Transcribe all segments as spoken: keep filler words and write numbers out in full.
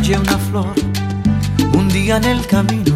hallé una flor un día en el camino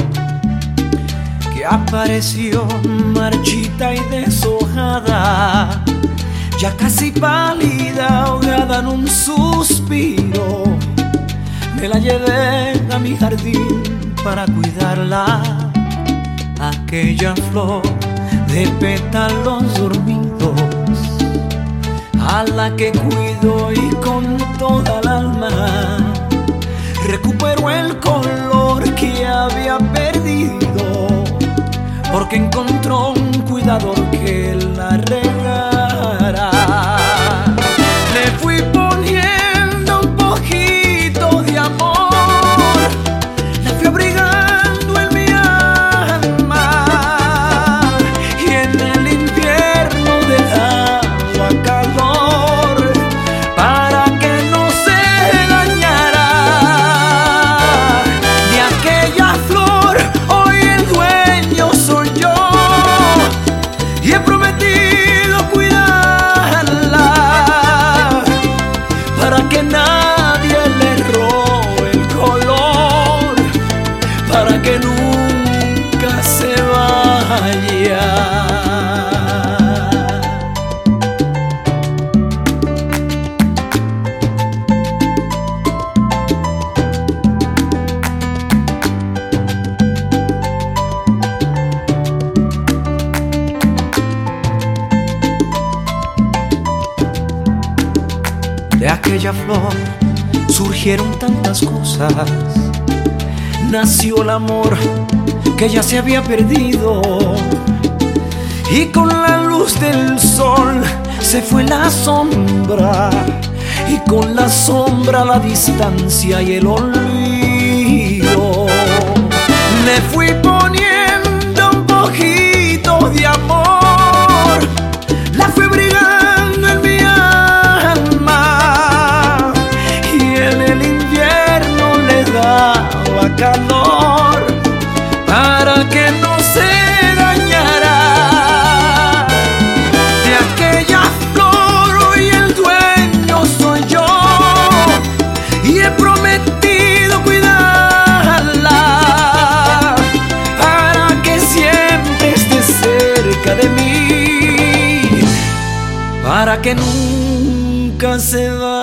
que apareció marchita y deshojada, ya casi pálida, ahogada en un suspiro. Me la llevé a mi jardín para cuidarla, aquella flor de pétalos dormidos, a la que cuido y con toda el alma recuperó el color que había perdido, porque encontró un cuidador que la regara. Le fui poniendo un poquito de amor, la fui abrigando en mi alma, y en el invierno dejaba calor para que no se dañara. De aquella flor hoy el dueño soy yo, y he prometido cuidarla para que nadie le robe el color, para que nunca se vaya. De aquella flor surgieron tantas cosas, nació el amor que ya se había perdido, y con la luz del sol se fue la sombra, y con la sombra la distancia y el olvido. Le fui poniendo un poquito de amor, la fui abrigando en mi alma, y en el invierno le daba calor para que no se dañara. De aquella flor hoy el dueño soy yo, y he prometido cuidarla para que siempre esté cerca de mí, para que nunca se vaya.